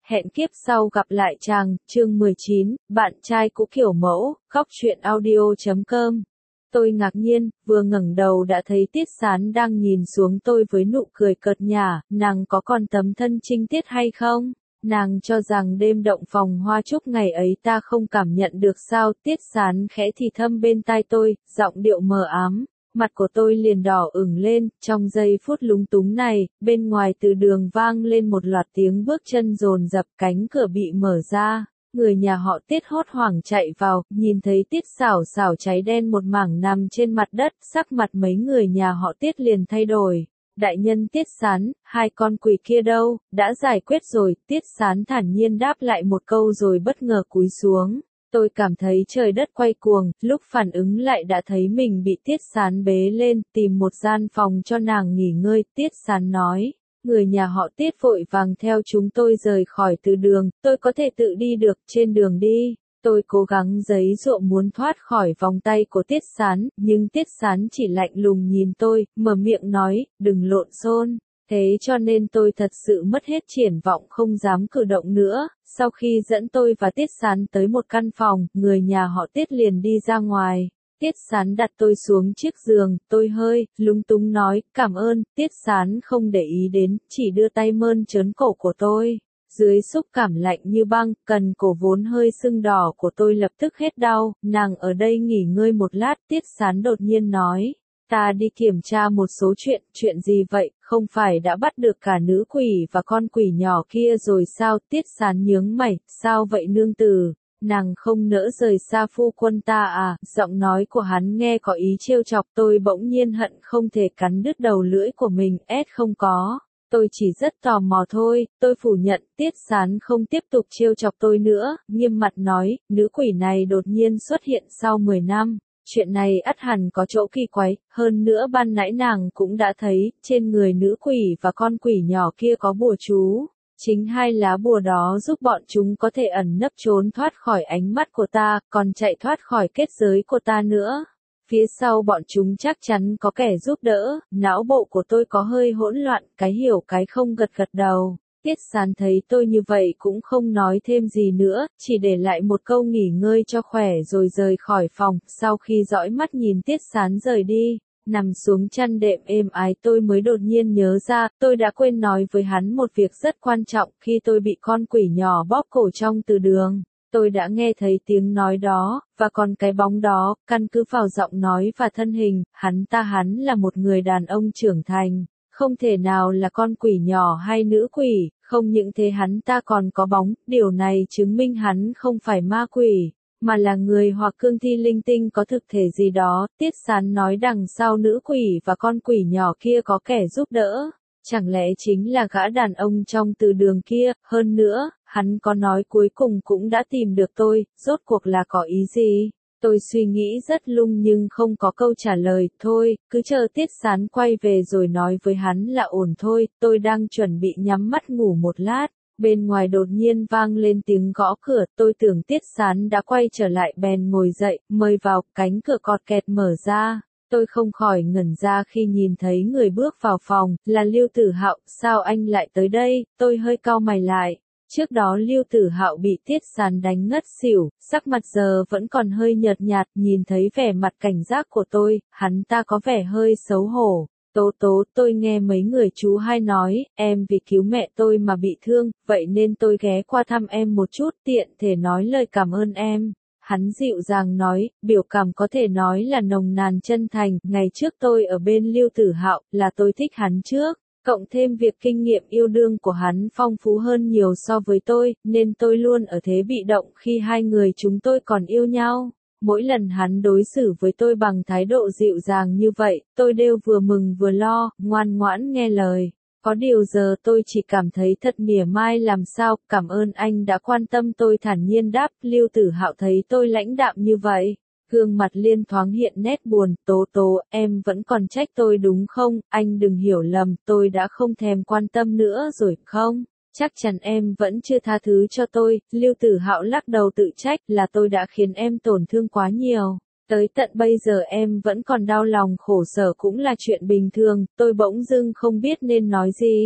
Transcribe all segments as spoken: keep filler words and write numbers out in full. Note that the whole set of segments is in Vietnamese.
Hẹn kiếp sau gặp lại chàng, chương mười chín, bạn trai cũ kiểu mẫu, góc truyện audio chấm com. Tôi ngạc nhiên, vừa ngẩng đầu đã thấy Tiết Sán đang nhìn xuống tôi với nụ cười cợt nhả, nàng có còn tấm thân trinh tiết hay không? Nàng cho rằng đêm động phòng hoa trúc ngày ấy ta không cảm nhận được sao? Tiết Sán khẽ thì thầm bên tai tôi, giọng điệu mờ ám. Mặt của tôi liền đỏ ửng lên, trong giây phút lúng túng này, bên ngoài từ đường vang lên một loạt tiếng bước chân dồn dập, cánh cửa bị mở ra, người nhà họ Tiết hốt hoảng chạy vào, nhìn thấy Tiết Sảo Sảo cháy đen một mảng nằm trên mặt đất, sắc mặt mấy người nhà họ Tiết liền thay đổi. Đại nhân Tiết Sán, hai con quỷ kia đâu, đã giải quyết rồi, Tiết Sán thản nhiên đáp lại một câu rồi bất ngờ cúi xuống. Tôi cảm thấy trời đất quay cuồng, lúc phản ứng lại đã thấy mình bị Tiết Sán bế lên, tìm một gian phòng cho nàng nghỉ ngơi, Tiết Sán nói. Người nhà họ Tiết vội vàng theo chúng tôi rời khỏi từ đường, tôi có thể tự đi được, trên đường đi. Tôi cố gắng giãy giụa muốn thoát khỏi vòng tay của Tiết Sán, nhưng Tiết Sán chỉ lạnh lùng nhìn tôi, mở miệng nói, đừng lộn xộn. Thế cho nên tôi thật sự mất hết triển vọng không dám cử động nữa. Sau khi dẫn tôi và Tiết Sán tới một căn phòng, người nhà họ Tiết liền đi ra ngoài. Tiết Sán đặt tôi xuống chiếc giường, tôi hơi lúng túng nói, cảm ơn. Tiết Sán không để ý đến, chỉ đưa tay mơn trớn cổ của tôi. Dưới xúc cảm lạnh như băng, cần cổ vốn hơi sưng đỏ của tôi lập tức hết đau. Nàng ở đây nghỉ ngơi một lát, Tiết Sán đột nhiên nói. Ta đi kiểm tra một số chuyện, chuyện gì vậy, không phải đã bắt được cả nữ quỷ và con quỷ nhỏ kia rồi sao? Tiết Sán nhướng mày, sao vậy nương tử, nàng không nỡ rời xa phu quân ta à? Giọng nói của hắn nghe có ý trêu chọc, tôi bỗng nhiên hận không thể cắn đứt đầu lưỡi của mình, ét không có. Tôi chỉ rất tò mò thôi, tôi phủ nhận. Tiết Sán không tiếp tục trêu chọc tôi nữa, nghiêm mặt nói, nữ quỷ này đột nhiên xuất hiện sau mười năm. Chuyện này ắt hẳn có chỗ kỳ quái, hơn nữa ban nãy nàng cũng đã thấy, trên người nữ quỷ và con quỷ nhỏ kia có bùa chú. Chính hai lá bùa đó giúp bọn chúng có thể ẩn nấp trốn thoát khỏi ánh mắt của ta, còn chạy thoát khỏi kết giới của ta nữa. Phía sau bọn chúng chắc chắn có kẻ giúp đỡ, não bộ của tôi có hơi hỗn loạn, cái hiểu cái không gật gật đầu. Tiết Sán thấy tôi như vậy cũng không nói thêm gì nữa, chỉ để lại một câu nghỉ ngơi cho khỏe rồi rời khỏi phòng. Sau khi dõi mắt nhìn Tiết Sán rời đi, nằm xuống chăn đệm êm ái tôi mới đột nhiên nhớ ra, tôi đã quên nói với hắn một việc rất quan trọng. Khi tôi bị con quỷ nhỏ bóp cổ trong từ đường, tôi đã nghe thấy tiếng nói đó, và còn cái bóng đó, căn cứ vào giọng nói và thân hình, hắn ta hắn là một người đàn ông trưởng thành. Không thể nào là con quỷ nhỏ hay nữ quỷ, không những thế hắn ta còn có bóng, điều này chứng minh hắn không phải ma quỷ, mà là người hoặc cương thi linh tinh có thực thể gì đó. Tiết Sán nói đằng sau nữ quỷ và con quỷ nhỏ kia có kẻ giúp đỡ, chẳng lẽ chính là gã đàn ông trong từ đường kia? Hơn nữa, hắn có nói cuối cùng cũng đã tìm được tôi, rốt cuộc là có ý gì? Tôi suy nghĩ rất lung nhưng không có câu trả lời, thôi, cứ chờ Tiết Sán quay về rồi nói với hắn là ổn thôi. Tôi đang chuẩn bị nhắm mắt ngủ một lát, bên ngoài đột nhiên vang lên tiếng gõ cửa, tôi tưởng Tiết Sán đã quay trở lại bèn ngồi dậy, mời vào, cánh cửa cọt kẹt mở ra. Tôi không khỏi ngẩn ra khi nhìn thấy người bước vào phòng, là Lưu Tử Hạo. Sao anh lại tới đây? Tôi hơi cau mày lại. Trước đó Lưu Tử Hạo bị Tiết Sán đánh ngất xỉu, sắc mặt giờ vẫn còn hơi nhợt nhạt, nhìn thấy vẻ mặt cảnh giác của tôi, hắn ta có vẻ hơi xấu hổ. Tố tố, tôi nghe mấy người chú hay nói, em vì cứu mẹ tôi mà bị thương, vậy nên tôi ghé qua thăm em một chút, tiện thể nói lời cảm ơn em. Hắn dịu dàng nói, biểu cảm có thể nói là nồng nàn chân thành. Ngày trước tôi ở bên Lưu Tử Hạo, là tôi thích hắn trước. Cộng thêm việc kinh nghiệm yêu đương của hắn phong phú hơn nhiều so với tôi, nên tôi luôn ở thế bị động khi hai người chúng tôi còn yêu nhau. Mỗi lần hắn đối xử với tôi bằng thái độ dịu dàng như vậy, tôi đều vừa mừng vừa lo, ngoan ngoãn nghe lời. Có điều giờ tôi chỉ cảm thấy thật mỉa mai làm sao. Cảm ơn anh đã quan tâm, tôi thản nhiên đáp. Lưu Tử Hạo thấy tôi lãnh đạm như vậy, gương mặt liên thoáng hiện nét buồn. Tố tố, em vẫn còn trách tôi đúng không? Anh đừng hiểu lầm, tôi đã không thèm quan tâm nữa rồi không? Chắc chắn em vẫn chưa tha thứ cho tôi. Lưu Tử Hạo lắc đầu tự trách, là tôi đã khiến em tổn thương quá nhiều. Tới tận bây giờ em vẫn còn đau lòng khổ sở cũng là chuyện bình thường. Tôi bỗng dưng không biết nên nói gì.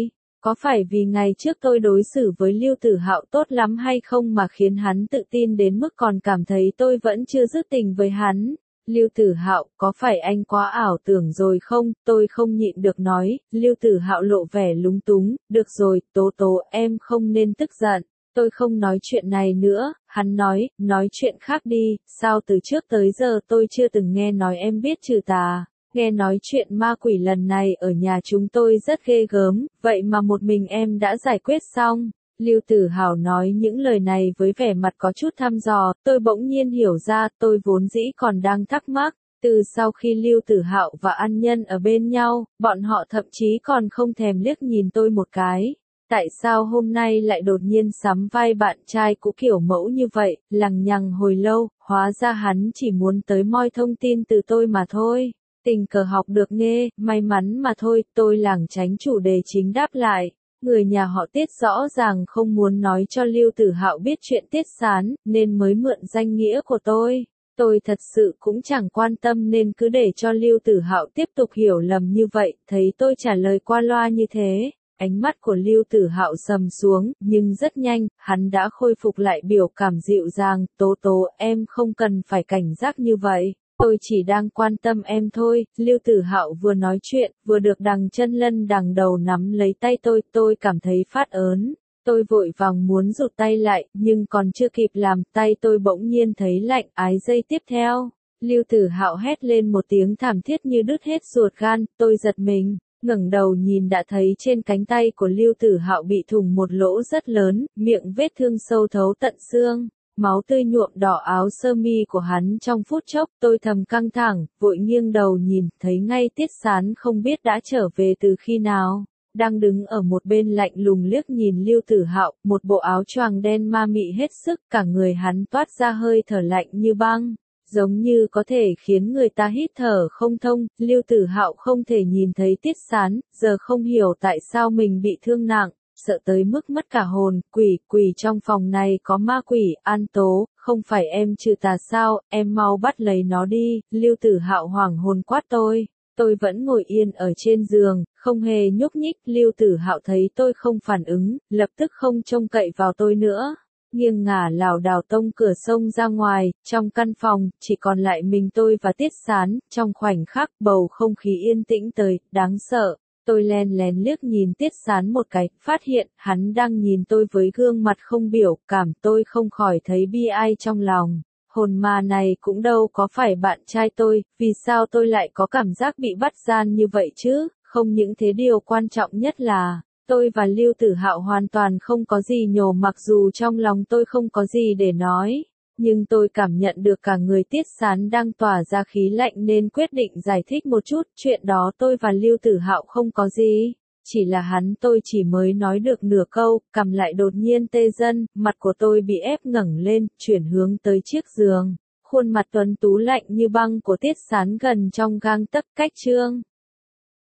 Có phải vì ngày trước tôi đối xử với Lưu Tử Hạo tốt lắm hay không mà khiến hắn tự tin đến mức còn cảm thấy tôi vẫn chưa dứt tình với hắn? Lưu Tử Hạo, có phải anh quá ảo tưởng rồi không? Tôi không nhịn được nói. Lưu Tử Hạo lộ vẻ lúng túng. Được rồi, Tố Tố, em không nên tức giận. Tôi không nói chuyện này nữa. Hắn nói, nói chuyện khác đi. Sao từ trước tới giờ tôi chưa từng nghe nói em biết trừ tà. Nghe nói chuyện ma quỷ lần này ở nhà chúng tôi rất ghê gớm, vậy mà một mình em đã giải quyết xong. Lưu Tử Hạo nói những lời này với vẻ mặt có chút thăm dò, tôi bỗng nhiên hiểu ra, tôi vốn dĩ còn đang thắc mắc. Từ sau khi Lưu Tử Hạo và An Nhân ở bên nhau, bọn họ thậm chí còn không thèm liếc nhìn tôi một cái. Tại sao hôm nay lại đột nhiên sắm vai bạn trai cũ kiểu mẫu như vậy, lằng nhằng hồi lâu, hóa ra hắn chỉ muốn tới moi thông tin từ tôi mà thôi. Tình cờ học được nghe, may mắn mà thôi, tôi lảng tránh chủ đề chính đáp lại. Người nhà họ Tiết rõ ràng không muốn nói cho Lưu Tử Hạo biết chuyện Tiết Sán, nên mới mượn danh nghĩa của tôi. Tôi thật sự cũng chẳng quan tâm nên cứ để cho Lưu Tử Hạo tiếp tục hiểu lầm như vậy, thấy tôi trả lời qua loa như thế. Ánh mắt của Lưu Tử Hạo sầm xuống, nhưng rất nhanh, hắn đã khôi phục lại biểu cảm dịu dàng, Tố Tố, em không cần phải cảnh giác như vậy. Tôi chỉ đang quan tâm em thôi. Lưu Tử Hạo vừa nói chuyện, vừa được Đằng Chân Lân đằng đầu nắm lấy tay tôi, tôi cảm thấy phát ớn. Tôi vội vàng muốn rụt tay lại, nhưng còn chưa kịp làm, tay tôi bỗng nhiên thấy lạnh, ái giây tiếp theo. Lưu Tử Hạo hét lên một tiếng thảm thiết như đứt hết ruột gan, tôi giật mình, ngẩng đầu nhìn đã thấy trên cánh tay của Lưu Tử Hạo bị thủng một lỗ rất lớn, miệng vết thương sâu thấu tận xương. Máu tươi nhuộm đỏ áo sơ mi của hắn trong phút chốc, tôi thầm căng thẳng, vội nghiêng đầu nhìn, thấy ngay Tiết Sán không biết đã trở về từ khi nào, đang đứng ở một bên lạnh lùng liếc nhìn Lưu Tử Hạo, một bộ áo choàng đen ma mị hết sức, cả người hắn toát ra hơi thở lạnh như băng, giống như có thể khiến người ta hít thở không thông. Lưu Tử Hạo không thể nhìn thấy Tiết Sán, giờ không hiểu tại sao mình bị thương nặng. Sợ tới mức mất cả hồn, quỷ, quỷ trong phòng này có ma quỷ, An Tố, không phải em trừ tà sao, em mau bắt lấy nó đi. Lưu Tử Hạo hoảng hồn quát tôi, tôi vẫn ngồi yên ở trên giường, không hề nhúc nhích. Lưu Tử Hạo thấy tôi không phản ứng, lập tức không trông cậy vào tôi nữa, nghiêng ngả lảo đảo tông cửa xông ra ngoài. Trong căn phòng, chỉ còn lại mình tôi và Tiết Sán, trong khoảnh khắc bầu không khí yên tĩnh tới, đáng sợ. Tôi len lén liếc nhìn Tiết Sán một cái, phát hiện, hắn đang nhìn tôi với gương mặt không biểu cảm, tôi không khỏi thấy bi ai trong lòng. Hồn ma này cũng đâu có phải bạn trai tôi, vì sao tôi lại có cảm giác bị bắt gian như vậy chứ? Không những thế, điều quan trọng nhất là, tôi và Lưu Tử Hạo hoàn toàn không có gì nhổ, mặc dù trong lòng tôi không có gì để nói. Nhưng tôi cảm nhận được cả người Tiết Sán đang tỏa ra khí lạnh nên quyết định giải thích một chút, chuyện đó tôi và Lưu Tử Hạo không có gì. Chỉ là hắn tôi chỉ mới nói được nửa câu, cằm lại đột nhiên tê dần, mặt của tôi bị ép ngẩng lên, chuyển hướng tới chiếc giường. Khuôn mặt tuấn tú lạnh như băng của Tiết Sán gần trong gang tấc, cách chương.